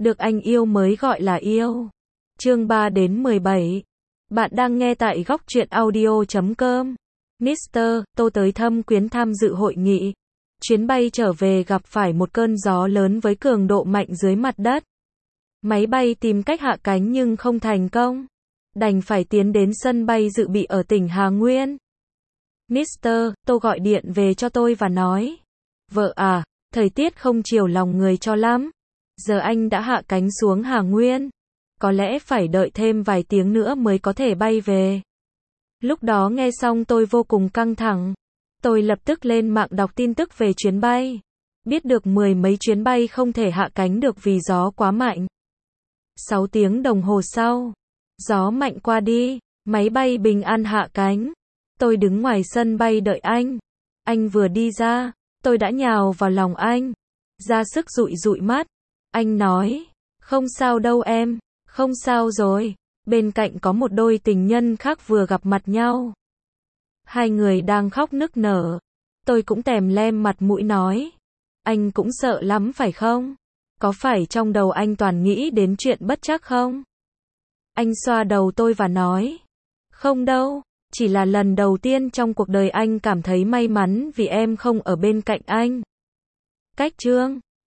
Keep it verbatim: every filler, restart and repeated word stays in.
Được anh yêu mới gọi là yêu. Chương ba đến mười bảy. Bạn đang nghe tại góc truyện audio chấm com. mít tơ Tô tới Thâm Quyến tham dự hội nghị. Chuyến bay trở về gặp phải một cơn gió lớn với cường độ mạnh dưới mặt đất. Máy bay tìm cách hạ cánh nhưng không thành công. Đành phải tiến đến sân bay dự bị ở tỉnh Hà Nguyên. mít tơ Tô gọi điện về cho tôi và nói: Vợ à, thời tiết không chiều lòng người cho lắm. Giờ anh đã hạ cánh xuống Hà Nguyên. Có lẽ phải đợi thêm vài tiếng nữa mới có thể bay về. Lúc đó nghe xong tôi vô cùng căng thẳng. Tôi lập tức lên mạng đọc tin tức về chuyến bay. Biết được mười mấy chuyến bay không thể hạ cánh được vì gió quá mạnh. Sáu tiếng đồng hồ sau, gió mạnh qua đi, máy bay bình an hạ cánh. Tôi đứng ngoài sân bay đợi anh. Anh vừa đi ra, tôi đã nhào vào lòng anh. Ra sức dụi dụi mắt. Anh nói: Không sao đâu em, không sao rồi. Bên cạnh có một đôi tình nhân khác vừa gặp mặt nhau. Hai người đang khóc nức nở. Tôi cũng tèm lem mặt mũi nói: Anh cũng sợ lắm phải không? Có phải trong đầu anh toàn nghĩ đến chuyện bất trắc không? Anh xoa đầu tôi và nói: Không đâu, chỉ là lần đầu tiên trong cuộc đời anh cảm thấy may mắn vì em không ở bên cạnh anh. Cách chương